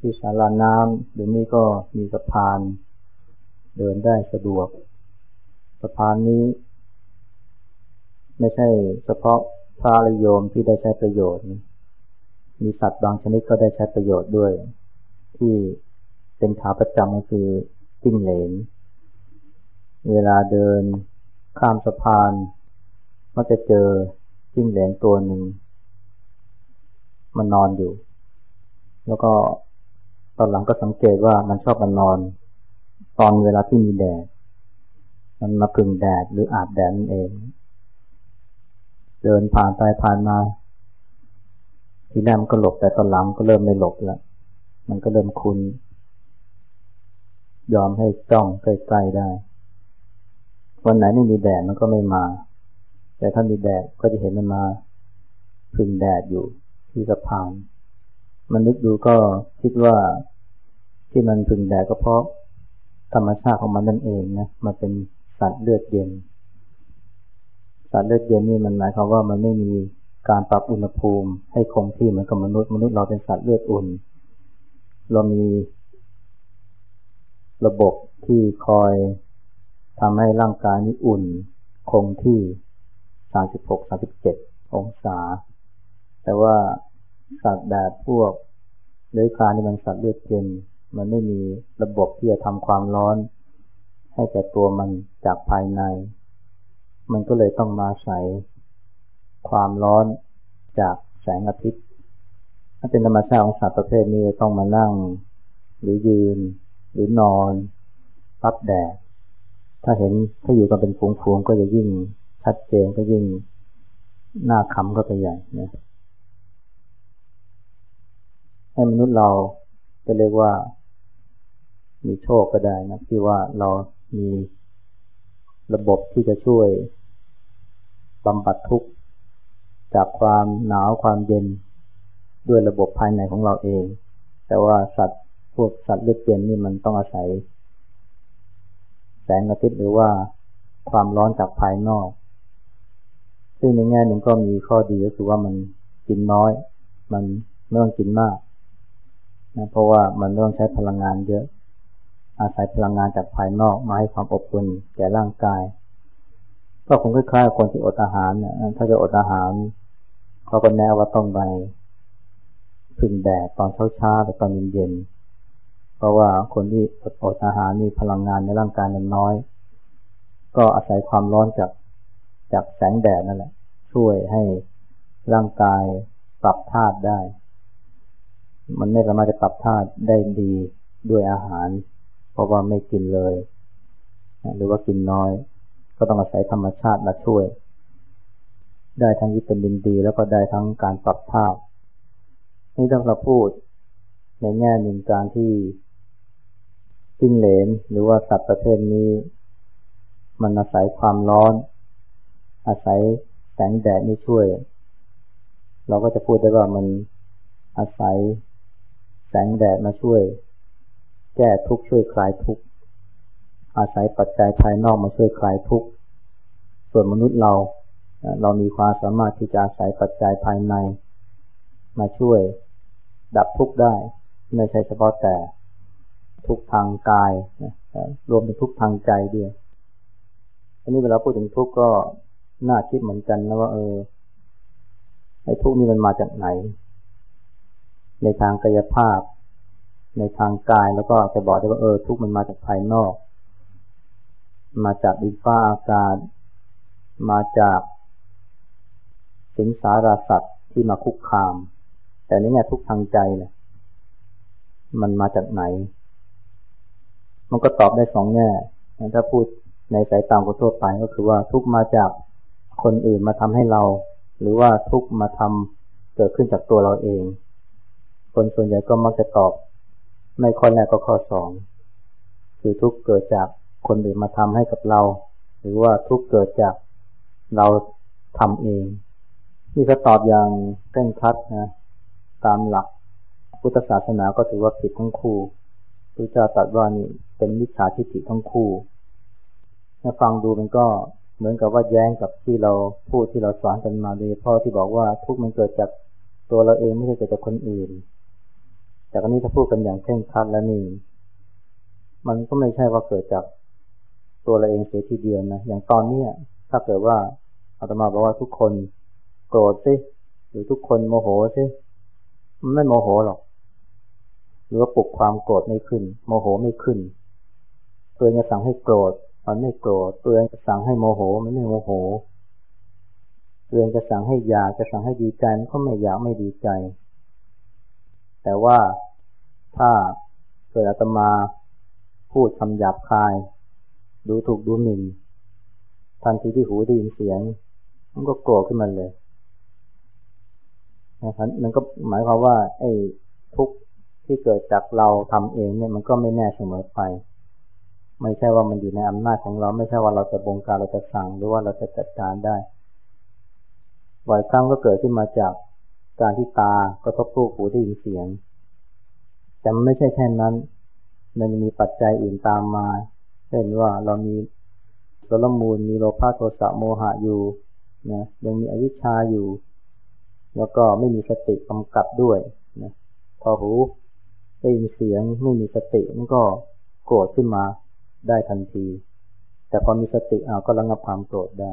ที่ศาลาน้ำเดี๋ยวนี้ก็มีสะพานเดินได้สะดวกสะพานนี้ไม่ใช่เฉพาะพระและโยมที่ได้ใช้ประโยชน์มีสัตว์บางชนิดก็ได้ใช้ประโยชน์ด้วยที่เป็นขาประจำก็คือจิ้งเหลนเวลาเดินข้ามสะพานก็จะเจอจิ้งเหลนตัวหนึ่งมันนอนอยู่แล้วก็ตอนหลังก็สังเกตว่ามันชอบมันนอนตอนเวลาที่มีแดดมันมาพึ่งแดดหรืออาบแดดนั่นเองเดินผ่านไปผ่านมาทีแรกมันก็หลบแต่ตอนหลังก็เริ่มไม่หลบแล้วมันก็เริ่มคุ้นยอมให้จ้องใกล้ๆได้วันไหนไม่มีแดดมันก็ไม่มาแต่ถ้ามีแดดก็จะเห็นมันมาพึ่งแดดอยู่ที่สะพานมันนึกดูก็คิดว่าที่มันพึ่งแดดก็เพราะธรรมชาติของมันนั่นเองนะมันเป็นสัตว์เลือดเย็นสัตว์เลือดเย็นนี่มันหมายความว่ามันไม่มีการปรับอุณหภูมิให้คงที่เหมือนกับมนุษย์เราเป็นสัตว์เลือดอุ่นเรามีระบบที่คอยทำให้ร่างกายนี้อุ่นคงที่ 36-37 องศาแต่ว่าสัตว์แบบพวกเลื้อยคลานนี่มันสัตว์เลือดเย็นมันไม่มีระบบที่จะทำความร้อนให้แก่ตัวมันจากภายในมันก็เลยต้องมาใส่ความร้อนจากแสงอาทิตย์ถ้าเป็นธรรมชาติของสัตว์ประเภทนี้ต้องมานั่งหรือยืนหรือนอนรับแดดถ้าอยู่กันเป็นฝูงๆก็จะยิ่งชัดเจนก็ยิ่งน่าขำก็ไปใหญ่นะให้มนุษย์เราจะเรียกว่ามีโชคก็ได้นะที่ว่าเรามีระบบที่จะช่วยบำบัดทุกข์จากความหนาวความเย็นด้วยระบบภายในของเราเองแต่ว่าพวกสัตว์เลือดเย็นนี่มันต้องอาศัยแสงอาทิตย์หรือว่าความร้อนจากภายนอกซึ่งในแง่หนึ่งก็มีข้อดีก็คือว่ามันกินน้อยมันไม่ต้องกินมากนะเพราะว่ามันไม่ต้องใช้พลังงานเยอะอาศัยพลังงานจากภายนอกมาให้ความอบอุ่นแก่ร่างกายก็คงคล้ายๆคนที่อดอาหารเนี่ยถ้าจะอดอาหารเขาก็แนะว่าต้องไปพึ่งแดดตอนเช้าๆกับตอนเย็นๆเพราะว่าคนที่อดอาหารนี่พลังงานในร่างกายมันน้อยก็อาศัยความร้อนจากแสงแดดนั่นแหละช่วยให้ร่างกายปรับธาตุได้มันไม่สามารถจะปรับธาตุได้ดีด้วยอาหารเพราะว่าไม่กินเลยหรือว่ากินน้อยก็ต้องอาศัยธรรมชาติมาช่วยได้ทั้งวิตามินดีแล้วก็ได้ทั้งการปรับธาตุนี่ต้องเราพูดในแง่หนึ่งการที่จิ้งเหลนหรือว่าสัตว์ประเภทนี้มันอาศัยความร้อนอาศัยแสงแดดนี่ช่วยเราก็จะพูดได้ว่ามันอาศัยแสงแดดมาช่วยแก้ทุกข์ช่วยคลายทุกข์อาศัยปัจจัยภายนอกมาช่วยคลายทุกข์ส่วนมนุษย์เรามีความสามารถที่จะอาศัยปัจจัยภายในมาช่วยดับทุกข์ได้ไม่ใช่เฉพาะแต่ทุกข์ทางกายรวมถึงทุกข์ทางใจด้วยอันนี้เวลาพูดถึงทุกข์ก็น่าคิดเหมือนกันนะว่าไอ้ทุกข์นี่มันมาจากไหนในทางกายภาพในทางกายแล้วก็จะบอกได้ว่าทุกข์มันมาจากภายนอกมาจากดินฟ้าอากาศมาจากสิงสารสัตว์ที่มาคุกคามแต่ในแง่ทุกข์ทางใจเนี่ยมันมาจากไหนมันก็ตอบได้สองแง่ถ้าพูดในสายตาคนทั่วไปก็คือว่าทุกข์มาจากคนอื่นมาทำให้เราหรือว่าทุกข์มาทำเกิดขึ้นจากตัวเราเองคนส่วนใหญ่ก็มักจะตอบในข้อแรกก็ข้อสองคือทุกข์เกิดจากคนอื่นมาทำให้กับเราหรือว่าทุกข์เกิดจากเราทำเองนี่ก็ตอบอย่างเคร่งครัดนะตามหลักพุทธศาสนาก็ถือว่าผิดทั้งคู่พระเจ้าตรัสว่านี่เป็นมิจฉาทิฏฐิทั้งคู่ถ้าฟังดูมันก็เหมือนกับว่าแย้งกับที่เราพูดที่เราสอนกันมาโดยเฉพาะที่บอกว่าทุกข์มันเกิดจากตัวเราเองไม่ใช่เกิดจากคนอื่นแแต่อันนี้ถ้าพูดกันอย่างเคร่งครัดแล้วนี่มันก็ไม่ใช่ว่าเกิดจากตัวเราเองเสียทีเดียวนะอย่างตอนนี้ถ้าเกิดว่าอาตมาบอกว่าทุกคนโกรธสิหรือทุกคนโมโหสิมันไม่โมโหหรอกหรือว่าปลุกความโกรธไม่ขึ้นโมโหไม่ขึ้นตัวเองจะสั่งให้โกรธมันไม่โกรธตัวเองจะสั่งให้โมโหมันไม่โมโหตัวเองจะสั่งให้อยากจะสั่งให้ดีใจมันก็ไม่อยากไม่ดีใจแต่ว่าถ้าเกิดอาตมาพูดคำหยาบคายดูถูกดูหมิ่นทันทีที่หูได้ยินเสียงมันก็โกรธขึ้นมาเลยนะครับมันก็หมายความว่าไอ้ทุกข์ที่เกิดจากเราทำเองเนี่ยมันก็ไม่แน่เสมอไปไม่ใช่ว่ามันอยู่ในอำนาจของเราไม่ใช่ว่าเราจะบงการเราจะสั่งหรือว่าเราจะจัดการได้บ่อยครั้งก็เกิดขึ้นมาจากการที่ตากระทบรูปหูได้ยินเสียงแต่มันไม่ใช่แค่นั้นมันมีปัจจัยอื่นตามมาเช่นว่าเรามีโสลมูลมีโลภะโทสะโมหะอยู่นะยังมีอวิชชาอยู่แล้วก็ไม่มีสติกำกับด้วยนะพอหูได้ยินเสียงไม่มีสติมันก็โกรธขึ้นมาได้ทันทีแต่พอมีสติก็ระงับความโกรธได้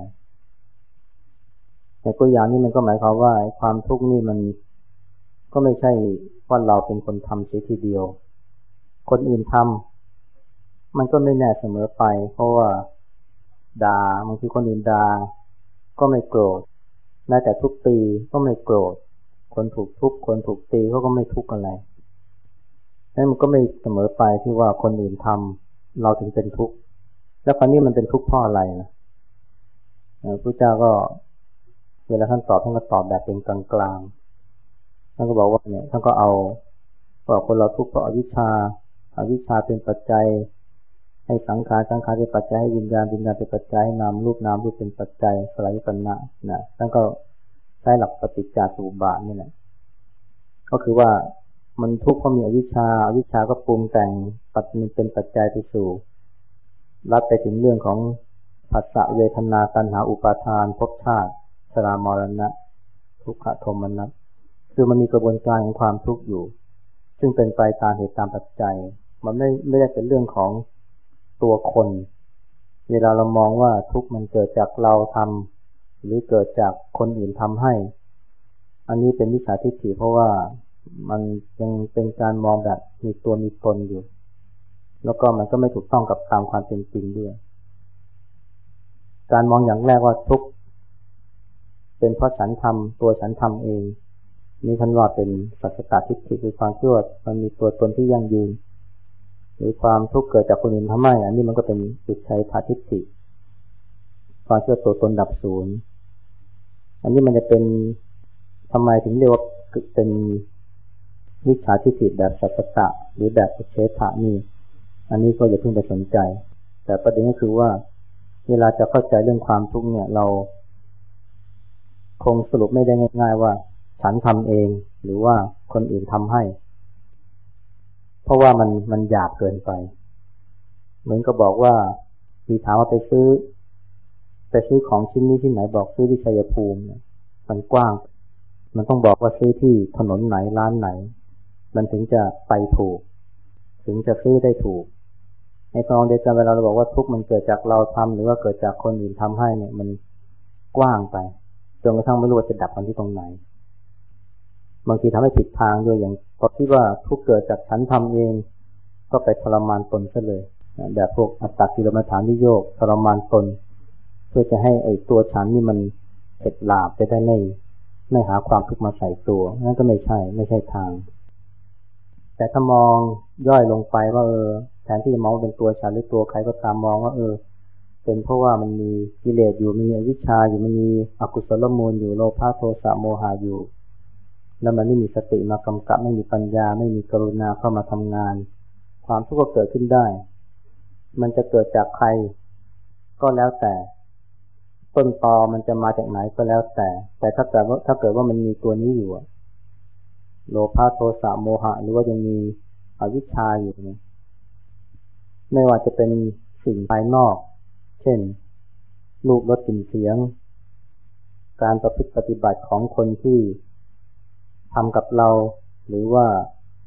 ในตัวอย่างนี้มันก็หมายความว่าความทุกข์นี่มันก็ไม่ใช่ว่าเราเป็นคนทำเสียทีเดียวคนอื่นทำมันก็ไม่แน่เสมอไปเพราะว่าด่าบางทีคนอื่นด่าก็ไม่โกรธแม้แต่ทุบตีก็ไม่โกรธคนถูกทุบคนถูกตีเขาก็ไม่ทุกข์อะไรนั่นมันก็ไม่เสมอไปที่ว่าคนอื่นทำเราถึงเป็นทุกข์แล้วคราวนี้มันเป็นทุกข์เพราะอะไรนะพระเจ้าก็เวลาท่านตอบท่านก็ตอบแบบเป็นกลางๆท่านก็บอกว่าเนี่ยท่านก็เอาว่าคนเราทุกข์เพราะอวิชชาเป็นปัจจัยให้สังขารเป็นปัจจัยให้วิญญาณเป็นปัจจัยให้นามรูปเป็นปัจจัยสลายปัญญานะท่านก็ใช้หลักปฏิจจสมุปบาทนี่แหละก็คือว่ามันทุกข์เพราะมีอวิชชาก็ปรุงแต่งเป็นปัจจัยไปสู่รับไปถึงเรื่องของผัสสะเวทนาตัณหาอุปาทานภพชาติชรามรณะทุกขโทมนัสคือมันมีกระบวนการของความทุกข์อยู่ซึ่งเป็นไปตามเหตุตามปัจจัยมันไม่ได้เป็นเรื่องของตัวคนเวลาเรามองว่าทุกข์มันเกิดจากเราทำหรือเกิดจากคนอื่นทำให้อันนี้เป็นมิจฉาทิฏฐิเพราะว่ามันยังเป็นการมองแบบมีตัวมีตนอยู่แล้วก็มันก็ไม่ถูกต้องกับตามความเป็นจริงด้วยการมองอย่างแรกว่าทุกข์เป็นเพราะฉันทำตัวฉันทำเองนี่ท่านว่าเป็นสัจตทิฏฐิคือความเชื่อมันมีตัวตนที่ยั่งยืนหรือความทุกข์เกิดจากคนอื่นทำให้อันนี้มันก็เป็นอุชัยทิฏฐิความเชื่อตัวตนดับศูนย์อันนี้มันจะเป็นทำไมถึงเรียกว่าเป็นมิจฉาทิฏฐิแบบสัจตะหรือแบบอุเฉทะนี่อันนี้ก็อย่าเพิ่งไปสนใจแต่ประเด็นก็คือว่าเวลาจะเข้าใจเรื่องความทุกข์เนี่ยเราคงสรุปไม่ได้ง่ายๆว่าฉันทำเองหรือว่าคนอื่นทำให้เพราะว่ามันหยาบเกินไปเหมือนกับบอกว่ามีถามว่าไปซื้อของชิ้นนี้ที่ไหนบอกซื้อที่ชัยภูมิมันกว้างมันต้องบอกว่าซื้อที่ถนนไหนร้านไหนมันถึงจะไปถูกถึงจะซื้อได้ถูกในตอนเดียวกันเวลาเราบอกว่าทุกข์มันเกิดจากเราทำหรือว่าเกิดจากคนอื่นทำให้เนี่ยมันกว้างไปจนกระทั่งไม่รู้ว่าจะดับมันที่ตรงไหนบางทีทำให้ผิดทางด้วยอย่างพอคิดว่าทุกข์เกิดจากฉันทำเองก็ไปทรมานตนซะเลยแบบพวกอัตตกิลมัฏฐานิโยคทรมานตนเพื่อจะให้ไอ้ตัวฉันนี่มันเข็ดหลาบจะได้ไม่หาความทุกข์มาใส่ตัวนั่นก็ไม่ใช่ทางแต่ถ้ามองย่อยลงไปว่าแทนที่จะมองเป็นตัวฉันหรือตัวใครก็ตามมองว่าเป็นเพราะว่ามันมีกิเลสอยู่มีอวิชชาอยู่มันมีอกุศลมูลอยู่โลภะโทสะโมหะอยู่แล้วมันไม่มีสติมากำกับไม่มีปัญญาไม่มีกรุณาเข้ามาทำงานความทุกข์ก็เกิดขึ้นได้มันจะเกิดจากใครก็แล้วแต่ต้นตอมันจะมาจากไหนก็แล้วแต่ถ้าเกิดว่ามันมีตัวนี้อยู่โลภะโทสะโมหะหรือว่ายังมีอวิชชาอยู่เนี่ยไม่ว่าจะเป็นสิ่งภายนอกเช่นรูปรสกลิ่นเสียงการประพฤติปฏิบัติของคนที่ทำกับเราหรือว่า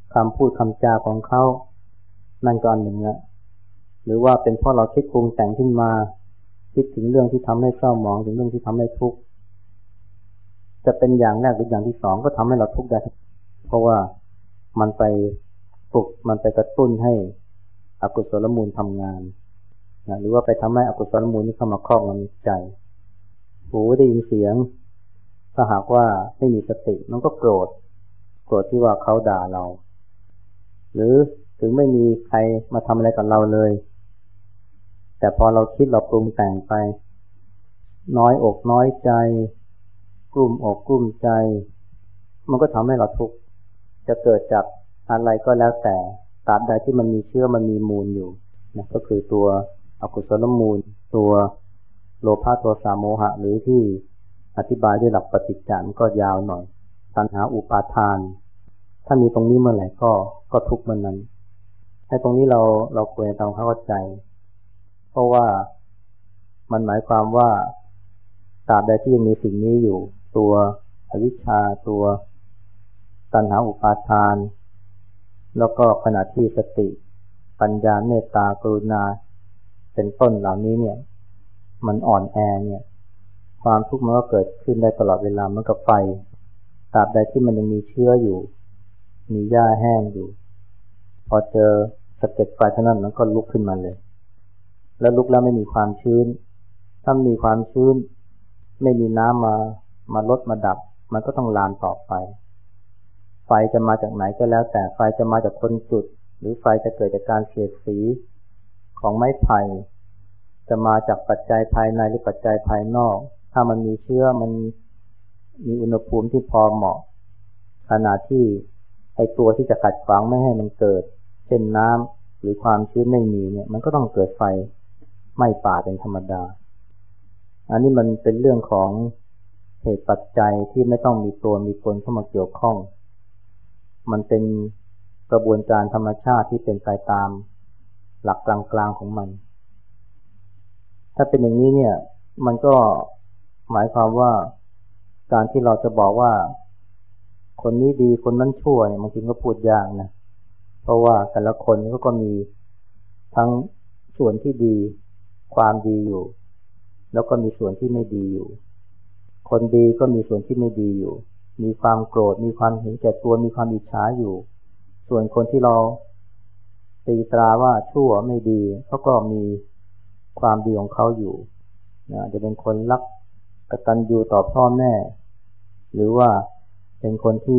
คำพูดคำจาของเขานั่นก็อันหนึ่งละหรือว่าเป็นเพราะเราคิดปรุงแต่งขึ้นมาคิดถึงเรื่องที่ทำให้เศร้าหมองถึงเรื่องที่ทำให้ทุกข์จะเป็นอย่างแรกหรืออย่างที่สองก็ทำให้เราทุกข์ได้เพราะว่ามันไปปลุกมันไปกระตุ้นให้อกุศลมูลทำงานหรือว่าไปทำให้อกุศลมูลนี้เข้ามาครอบงำใจหูได้ยินเสียงถ้าหากว่าไม่มีสติมันก็โกรธที่ว่าเขาด่าเราหรือถึงไม่มีใครมาทำอะไรกับเราเลยแต่พอเราคิดเราปรุงแต่งไปน้อยอกน้อยใจกลุ้มอกกลุ้มใจมันก็ทำให้เราทุกข์จะเกิดจากอะไรก็แล้วแต่ตราบใดที่มันมีเชื้อมันมีมูลอยู่นะก็คือตัวอกุศลมูลตัวโลภะโทสะโมหะหรือที่อธิบายด้วยหลักปฏิจจ์มันก็ยาวหน่อยตัณหาอุปาทานถ้ามีตรงนี้เมื่อไหร่ก็ทุกข์เมื่อนั้นให้ตรงนี้เราควรทำเข้าใจเพราะว่ามันหมายความว่าตราบใดที่ยังมีสิ่งนี้อยู่ตัวอวิชชาตัวตัณหาอุปาทานแล้วก็ขณะที่สติปัญญาเมตตากรุณาเป็นต้นเหล่านี้เนี่ยมันอ่อนแอเนี่ยความทุกข์มันก็เกิดขึ้นได้ตลอดเวลาเหมือนกับไฟตราบใดที่มันยังมีเชื้ออยู่มีหญ้าแห้งอยู่พอเจอสะเก็ดไฟเท่านั้นมันก็ลุกขึ้นมาเลยแล้วลุกแล้วไม่มีความชื้นถ้ามีความชื้นไม่มีน้ำมาลดมาดับมันก็ต้องลามต่อไปไฟจะมาจากไหนก็แล้วแต่ไฟจะมาจากคนจุดหรือไฟจะเกิดจากการเสียดสีของไม้ไผ่จะมาจากปัจจัยภายในหรือปัจจัยภายนอกถ้ามันมีเชื้อมันมีอุณหภูมิที่พอเหมาะขณะที่ไอตัวที่จะขัดขวางไม่ให้มันเกิดเช่นน้ำหรือความชื้นไม่มีเนี่ยมันก็ต้องเกิดไฟไหม้ป่าเป็นธรรมดาอันนี้มันเป็นเรื่องของเหตุปัจจัยที่ไม่ต้องมีตัวมีตนเข้ามาเกี่ยวข้องมันเป็นกระบวนการธรรมชาติที่เป็นไปตามหลักกลางๆของมันถ้าเป็นอย่างนี้เนี่ยมันก็หมายความว่าการที่เราจะบอกว่าคนนี้ดีคนนั้นชั่วเนี่ยบางทีก็พูดยากนะเพราะว่าแต่ละคนก็มีทั้งส่วนที่ดีความดีอยู่แล้วก็มีส่วนที่ไม่ดีอยู่คนดีก็มีส่วนที่ไม่ดีอยู่มีความโกรธมีความเห็นแก่ตัวมีความอิจฉาอยู่ส่วนคนที่เราตีตราว่าชั่วไม่ดีเขาก็มีความดีของเขาอยู่นะจะเป็นคนรักกตัญญูต่อพ่อแม่หรือว่าเป็นคนที่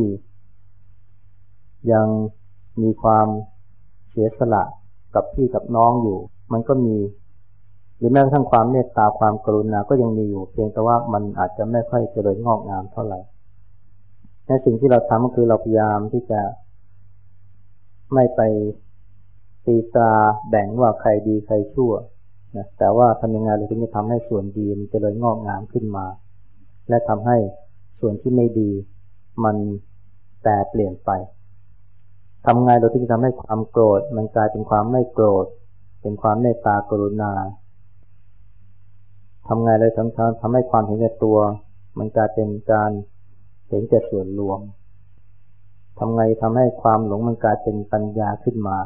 ยังมีความเสียสละกับพี่กับน้องอยู่มันก็มีหรือแม้กระทั่งความเมตตาความกรุณาก็ยังมีอยู่เพียงแต่ว่ามันอาจจะไม่ค่อยเจริญงอกงามเท่าไหร่ในสิ่งที่เราทำก็คือเราพยายามที่จะไม่ไปตีตราแบ่งว่าใครดีใครชั่วนะแต่ว่าทำยังไงเราถึงจะทำให้ส่วนดีมันเจริญงอกงามขึ้นมาและทำให้ส่วนที่ไม่ดีมันแปรเปลี่ยนไปทำไงเราถึงจะทำให้ความโกรธมันกลายเป็นความไม่โกรธเป็นความเมตตากรุณาทำไงเลยทำให้ความเห็นแก่ตัวมันกลายเป็นการเห็นแก่ส่วนรวมทำไงทำให้ความหลงมันกลายเป็นปัญญาขึ้นมา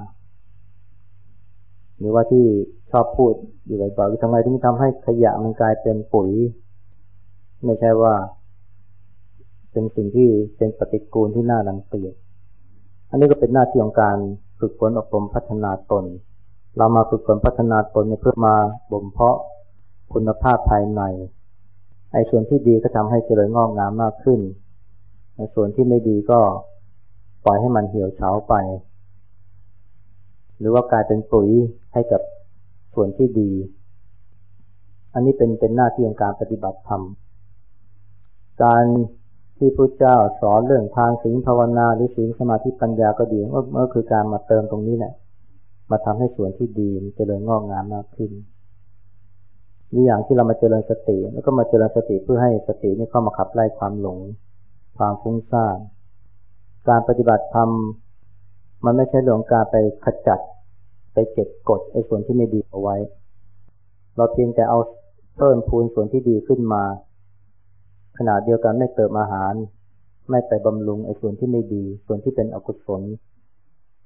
หรือว่าที่ชอบพูดอยู่บ่อยๆทำไงถึงทำให้ขยะมันกลายเป็นปุ๋ยไม่ใช่ว่าเป็นสิ่งที่เป็นปฏิกูลที่น่ารังเกียจอันนี้ก็เป็นหน้าที่ของการฝึกฝนอบรมพัฒนาตนเรามาฝึกฝนพัฒนาตนเพื่อมาบ่มเพาะคุณภาพภายในไอ้ส่วนที่ดีก็ทำให้เจริญงอกงามมากขึ้นไอ้ส่วนที่ไม่ดีก็ปล่อยให้มันเหี่ยวเฉาไปหรือว่ากลายเป็นปุ๋ยให้กับส่วนที่ดีอันนี้เป็นหน้าที่ของการปฏิบัติธรรมการที่พระเจ้าสอนเรื่องทานศีลภาวนาหรือศีลสมาธิปัญญาก็ดีก็คือการมาเติมตรงนี้แหละมาทำให้ส่วนที่ดีเจริญงอกงามมากขึ้นนี่อย่างที่เรามาเจริญสติแล้วก็มาเจริญสติเพื่อให้สตินี่เข้ามาขับไล่ความหลงความฟุ้งซ่านการปฏิบัติธรรมมันไม่ใช่เรื่องการไปขจัดไปเก็บกดไอ้ส่วนที่ไม่ดีเอาไว้เราเพียงแต่เอาเพิ่มพูนส่วนที่ดีขึ้นมาขณะเดียวกันไม่เติมอาหารไม่ไปบำรุงไอ้ส่วนที่ไม่ดีส่วนที่เป็นอกุศล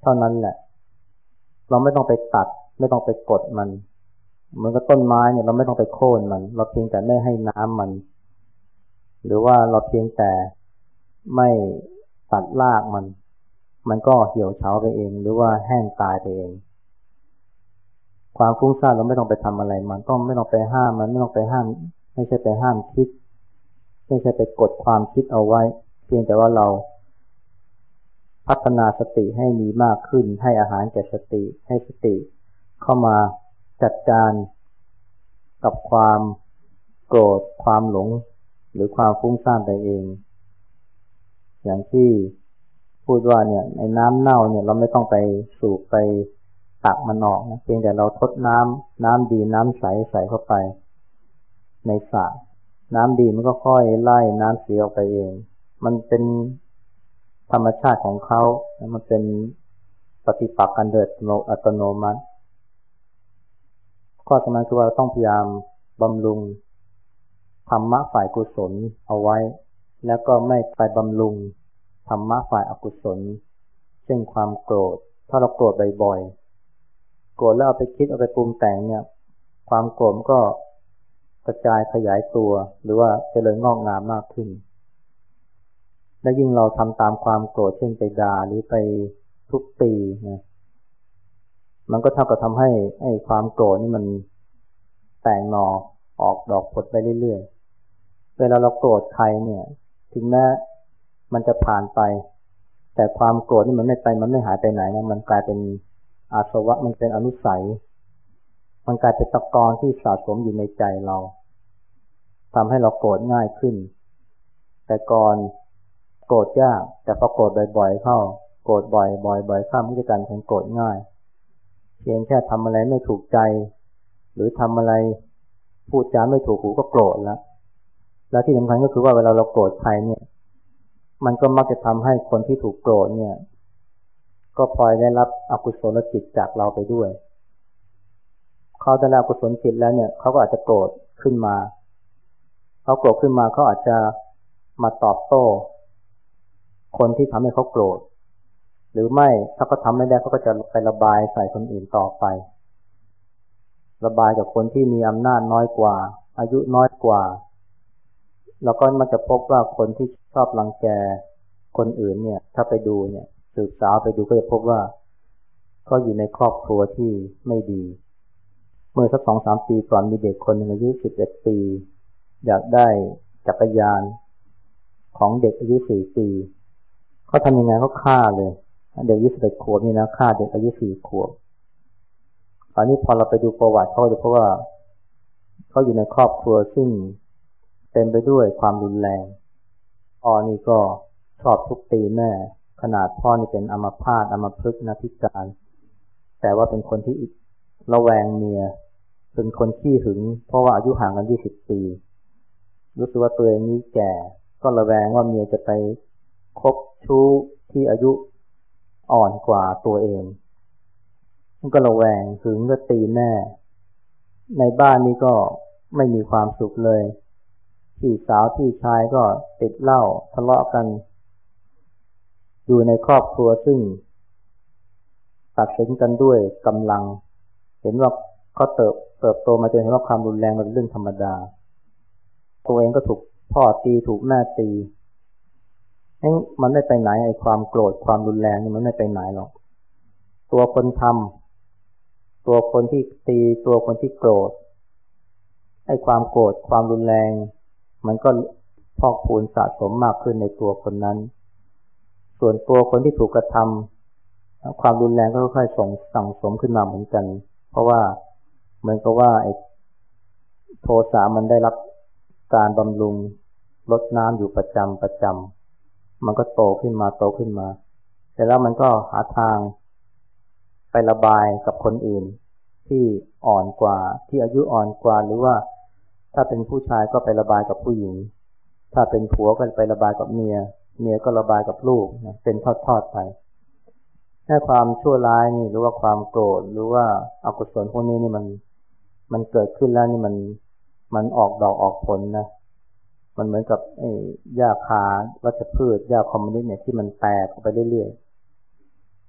เท่านั้นแหละเราไม่ต้องไปตัดไม่ต้องไปกดมันเหมือนกับต้นไม้เนี่ยเราไม่ต้องไปโค่นมันเราเพียงแต่ไม่ให้น้ำมันหรือว่าเราเพียงแต่ไม่ตัดรากมันก็เหี่ยวเฉาไปเองหรือว่าแห้งตายไปเองความฟุ้งซ่านเราไม่ต้องไปทำอะไรมันต้องไม่ต้องไปห้ามมันไม่ต้องไปห้ามไม่ใช่ไปห้ามคิดไม่ใช่ไปกดความคิดเอาไว้เพียงแต่ว่าเราพัฒนาสติให้มีมากขึ้นให้อาหารแก่สติให้สติเข้ามาจัดการกับความโกรธความหลงหรือความฟุ้งซ่านไปเองอย่างที่พูดว่าเนี่ยในน้ำเน่าเนี่ยเราไม่ต้องไปสูบไปตักมันออกนะเพียงแต่เราทดน้ำดีน้ำใสใส่เข้าไปในสระน้ำดีมันก็ค่อยไล่น้ำเสียออกไปเองมันเป็นธรรมชาติของเขามันเป็นปฏิปักษ์กันโดยอัตโนมัติข้อสำคัญคือว่าต้องพยายามบำรุงธรรมะฝ่ายกุศลเอาไว้แล้วก็ไม่ไปบำรุงธรรมะฝ่ายอกุศลเช่นความโกรธถ้าเราโกรธบ่อยๆโกรธแล้วเอาไปคิดเอาไปปรุงแต่งเนี่ยความโกรธก็กระจายขยายตัวหรือว่าเจริญงอกงามมากขึ้นและยิ่งเราทำตามความโกรธเช่นไปด่าหรือไปทุบตีนะมันก็เท่ากับทำให้ความโกรธนี่มันแตกหน่อออกดอกผลไปเรื่อยๆเวลาเราโกรธใครเนี่ยถึงแม้มันจะผ่านไปแต่ความโกรธนี่มันไม่ไปมันไม่หายไปไหนนะมันกลายเป็นอาสวะมันเป็นอนุสัยมันกลายเป็นตะกอนที่สะสมอยู่ในใจเราทำให้เราโกรธง่ายขึ้นแต่ก่อนโกรธยากแต่พอโกรธบ่อยๆเข้าโกรธบ่อยๆเข้ามันจะกลายเป็นโกรธง่ายเพียงแค่ทำอะไรไม่ถูกใจหรือทำอะไรพูดจาไม่ถูกหูก็โกรธแล้วที่สำคัญก็คือว่าเวลาเราโกรธใครเนี่ยมันก็มักจะทำให้คนที่ถูกโกรธเนี่ยก็พลอยได้รับอกุศลจิตจากเราไปด้วยเขาได้รับอกุศลจิตแล้วเนี่ยเขาก็อาจจะโกรธขึ้นมาเขาโกรธขึ้นมาเขาอาจจะมาตอบโต้คนที่ทำให้เขาโกรธหรือไม่ถ้าเขาทำไม่ได้เขาก็จะไประบายใส่คนอื่นต่อไประบายกับคนที่มีอำนาจน้อยกว่าอายุน้อยกว่าแล้วก็มันจะพบว่าคนที่ชอบรังแกคนอื่นเนี่ยถ้าไปดูเนี่ยสืบสาวไปดูก็จะพบว่าก็อยู่ในครอบครัวที่ไม่ดีเมื่อสัก 2-3 ปีก่อนมีเด็กคนหนึ่งอายุ11 ปีอยากได้จักรยานของเด็กอายุ4 ปีเขาทำยังไงเขาฆ่าเลยเด็กอายุ11 ขวบนี่นะฆ่าเด็กอายุ4 ขวบตอนนี้พอเราไปดูประวัติเขาจะพบว่าเขาอยู่ในครอบครัวซึ่งเต็มไปด้วยความรุนแรงพ่อนี่ก็ชอบทุบตีแม่ขนาดพ่อนี่เป็นอัมพาตอัมพฤกษ์นะพิการแต่ว่าเป็นคนที่ระแวงเมียเป็นคนขี้หึงเพราะว่าอายุห่างกัน20 ปีรู้สึกว่าตัวเองนี้แก่ก็ระแวงว่าเมียจะไปคบชู้ที่อายุอ่อนกว่าตัวเองมันก็ระแวงหึงก็ตีแม่ในบ้านนี้ก็ไม่มีความสุขเลยพี่สาวพี่ชายก็ติดเหล้าทะเลาะกันอยู่ในครอบครัวซึ่งตัดสินกันด้วยกำลังเห็นว่าเขาเติบโตมาจนเห็นว่าความรุนแรงมันเป็นเรื่องธรรมดาตัวเองก็ถูกพ่อตีถูกแม่ตีมันไม่ไปไหนไอ้ความโกรธความรุนแรงนี่มันไม่ไปไหนหรอกตัวคนทำตัวคนที่ตีตัวคนที่โกรธไอ้ความโกรธความรุนแรงมันก็พอกพูนสะสมมากขึ้นในตัวคนนั้นส่วนตัวคนที่ถูกกระทำความรุนแรงก็ค่อยๆสั่งสมขึ้นมาเหมือนกันเพราะว่าเหมือนกับว่าไอ้โทสะมันได้รับการบำรุงลดน้ำอยู่ประจำมันก็โตขึ้นมาแต่แล้วมันก็หาทางไประบายกับคนอื่นที่อ่อนกว่าที่อายุอ่อนกว่าหรือว่าถ้าเป็นผู้ชายก็ไประบายกับผู้หญิงถ้าเป็นผัวก็ไประบายกับเมียก็ระบายกับลูกนะเป็นทอดๆไปแค่ความชั่วร้ายนี่หรือว่าความโกรธหรือว่าอกุศลพวกนี้นี่มันเกิดขึ้นแล้วนี่มันออกดอกออกผลนะมันเหมือนกับหญ้าคาวัชพืชหญ้าคอมมิวนิสต์เนี่ยที่มันแตกออกไปเรื่อย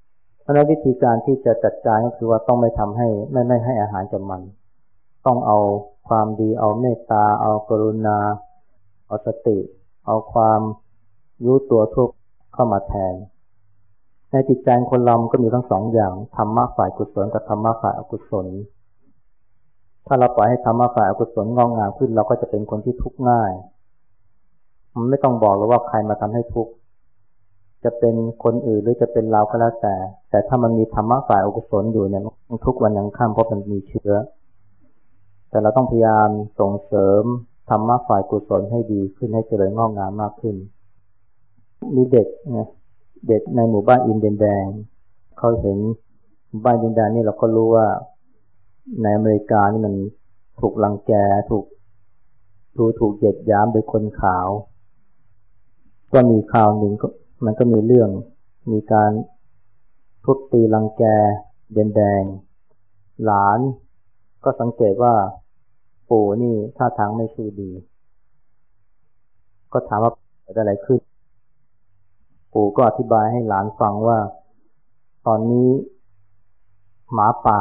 เพราะฉะนั้นวิธีการที่จะจัดการก็คือว่าต้องไม่ทำให้ไม่ให้อาหารกับมันต้องเอาความดีเอาเมตตาเอากรุณาเอาสติเอาความรู้ตัวทั่วเข้ามาแทนในจิตใจคนเราก็มีทั้งสองอย่างธรรมะฝ่ายกุศลกับธรรมะฝ่ายอกุศลถ้าเราปล่อยให้ธรรมะฝ่ายอกุศลงอกงามขึ้นเราก็จะเป็นคนที่ทุกข์ง่ายมันไม่ต้องบอกหรอกว่าใครมาทำให้ทุกข์จะเป็นคนอื่นหรือจะเป็นเราก็แล้วแต่ถ้ามันมีธรรมะฝ่ายอกุศลอยู่เนี่ยมันทุกวันยังค่ำเพราะมันมีเชื้อแต่เราต้องพยายามส่งเสริมธรรมะฝ่ายกุศลให้ดีขึ้นให้เจริญงอกงามมากขึ้นมีเด็กนะเด็กในหมู่บ้านอินเดียนแดงเขาเห็นหมู่บ้านอินเดียนแดงนี่เราก็รู้ว่าในอเมริกานี่มันถูกรังแกถูกเหยียดหยามโดยคนขาวก็มีข่าวหนึ่งมันก็มีเรื่องมีการทุบตีรังแกแดงหลานก็สังเกตว่าปู่นี่ท่าทางไม่สู้ดีก็ถามว่าเกิดอะไรขึ้นปู่ก็อธิบายให้หลานฟังว่าตอนนี้หมาป่า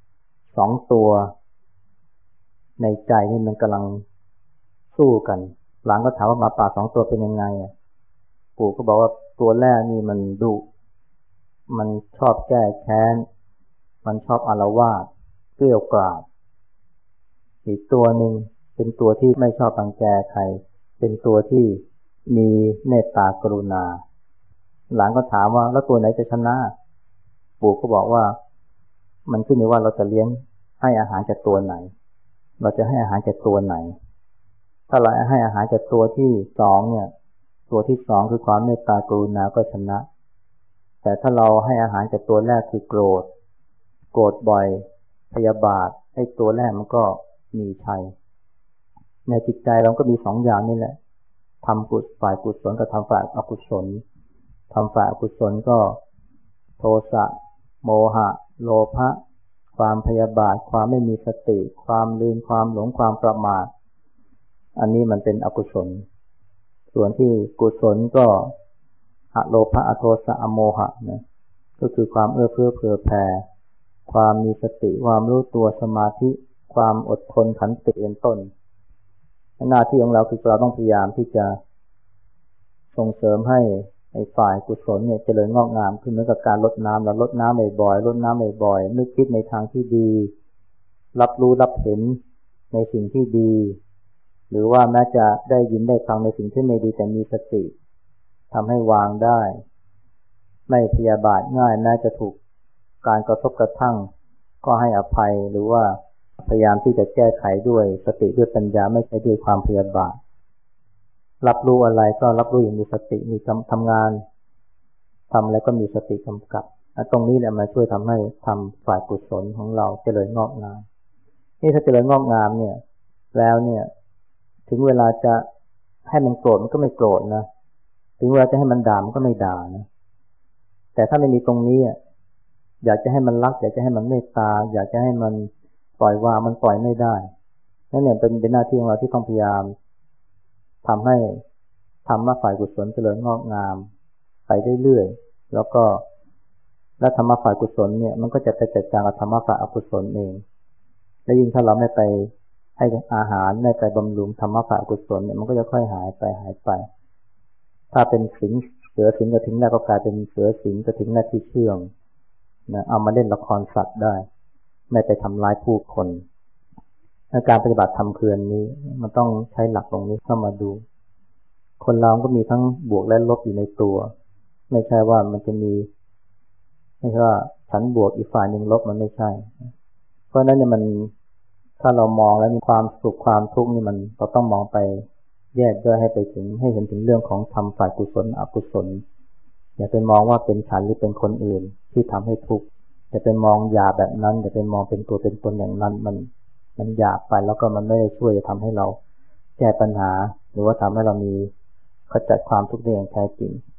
2 ตัวในใจนี่มันกำลังสู้กันหลานก็ถามว่าหมาป่า2 ตัวเป็นยังไงปู่ก็บอกว่าตัวแรกนี่มันดุมันชอบแก้แค้นมันชอบอาละวาดเกรี้ยวกราดอีกตัวหนึ่งเป็นตัวที่ไม่ชอบรังแกใครเป็นตัวที่มีเมตตากรุณาหลานก็ถามว่าแล้วตัวไหนจะชนะปู่ก็บอกว่ามันขึ้นอยู่ว่าเราจะเลี้ยงให้อาหารจากตัวไหนเราจะให้อาหารจากตัวไหนถ้าเราให้อาหารจากตัวที่2เนี่ยตัวที่2คือความเมตตากรุณาก็ชนะแต่ถ้าเราให้อาหารจากตัวแรกคือโกรธบ่อยพยาบาทให้ตัวแรกมันก็มีชัยในจิตใจเราก็มี2 อย่างนี่แหละทำฝ่ายกุศลกับทำฝ่ายอกุศลทำฝ่ายอกุศลก็โทสะโมหะโลภะความพยาบาทความไม่มีสติความลืมความหลงความประมาทอันนี้มันเป็นอกุศลส่วนที่กุศลก็อโลภะอโทสะอโมหะนะก็คือความเอื้อเฟื้อเผื่อแผ่ความมีสติความรู้ตัวสมาธิความอดทนขันติเป็นต้นหน้าที่ของเราคือเราต้องพยายามที่จะส่งเสริมให้ฝ่ายกุศลเนี่ยเจริญงอกงามขึ้นเหมือนกับการรดน้ำเรารดน้ำบ่อยๆรดน้ำบ่อยๆนึกคิดในทางที่ดีรับรู้รับเห็นในสิ่งที่ดีหรือว่าแม้จะได้ยินได้ฟังในสิ่งที่ไม่ดีแต่มีสติทำให้วางได้ไม่พยาบาทง่ายแม้จะถูกการกระทบกระทั่งก็ให้อภัยหรือว่าพยายามที่จะแก้ไขด้วยสติด้วยปัญญาไม่ใช่ด้วยความพยาบาทรับรู้อะไรก็รับรู้อย่างมีสติมีทำงานทำแล้วก็มีสติกำกับตรงนี้แหละมาช่วยทำให้ทำฝ่ายกุศลของเราเจริญงอกงามนี่ถ้าเจริญงอกงามเนี่ยแล้วเนี่ยถึงเวลาจะให้มันโกรธมันก็ไม่โกรธนะถึงเวลาจะให้มันด่ามันก็ไม่ด่านะแต่ถ้าไม่มีตรงนี้อยากจะให้มันรักอยากจะให้มันเมตตาอยากจะให้มันปล่อยวางมันปล่อยไม่ได้นั่นเนี่ยเป็นหน้าที่ของเราที่ต้องพยายามทำให้ธรรมะฝ่ายกุศลเจริญงอกงามไปเรื่อยๆแล้วก็และธรรมะฝ่ายกุศลเนี่ยมันก็จะไปจัดการกับธรรมะฝ่ายอกุศลเองและยิ่งถ้าเราไม่ไปให้อาหารไม่ไปบำรุงธรรมะฝ่ายอกุศลเนี่ยมันก็จะค่อยหายไปถ้าเป็นเสือสิงกระทิงแรกก็กลายเป็นเสือสิงกระทิงแรกที่เชื่องนะเอามาเล่นละครสัตว์ได้ไม่ไปทำร้ายผู้คนการปฏิบัติธรรมคืนนี้มันต้องใช้หลักตรงนี้เข้ามาดูคนเราก็มีทั้งบวกและลบอยู่ในตัวไม่ใช่ว่ามันจะมีไม่ใช่ว่าฉันบวกอีกฝ่ายหนึ่งลบมันไม่ใช่เพราะนั้นเนี่ยมันถ้าเรามองแล้วมีความสุขความทุกข์นี่มันเราต้องมองไปแยกย่อยให้ไปถึงให้เห็นถึงเรื่องของธรรมฝ่ายกุศลอกุศลอย่าไปมองว่าเป็นฉันหรือเป็นคนอื่นที่ทำให้ทุกข์อย่าไปมองหยาบแบบนั้นอย่าไปมองเป็นตัวเป็นตนอย่างนั้นมันหยาบไปแล้วก็มันไม่ได้ช่วยจะทำให้เราแก้ปัญหาหรือว่าทำให้เรามีขจัดความทุกข์ได้อย่างแท้จริง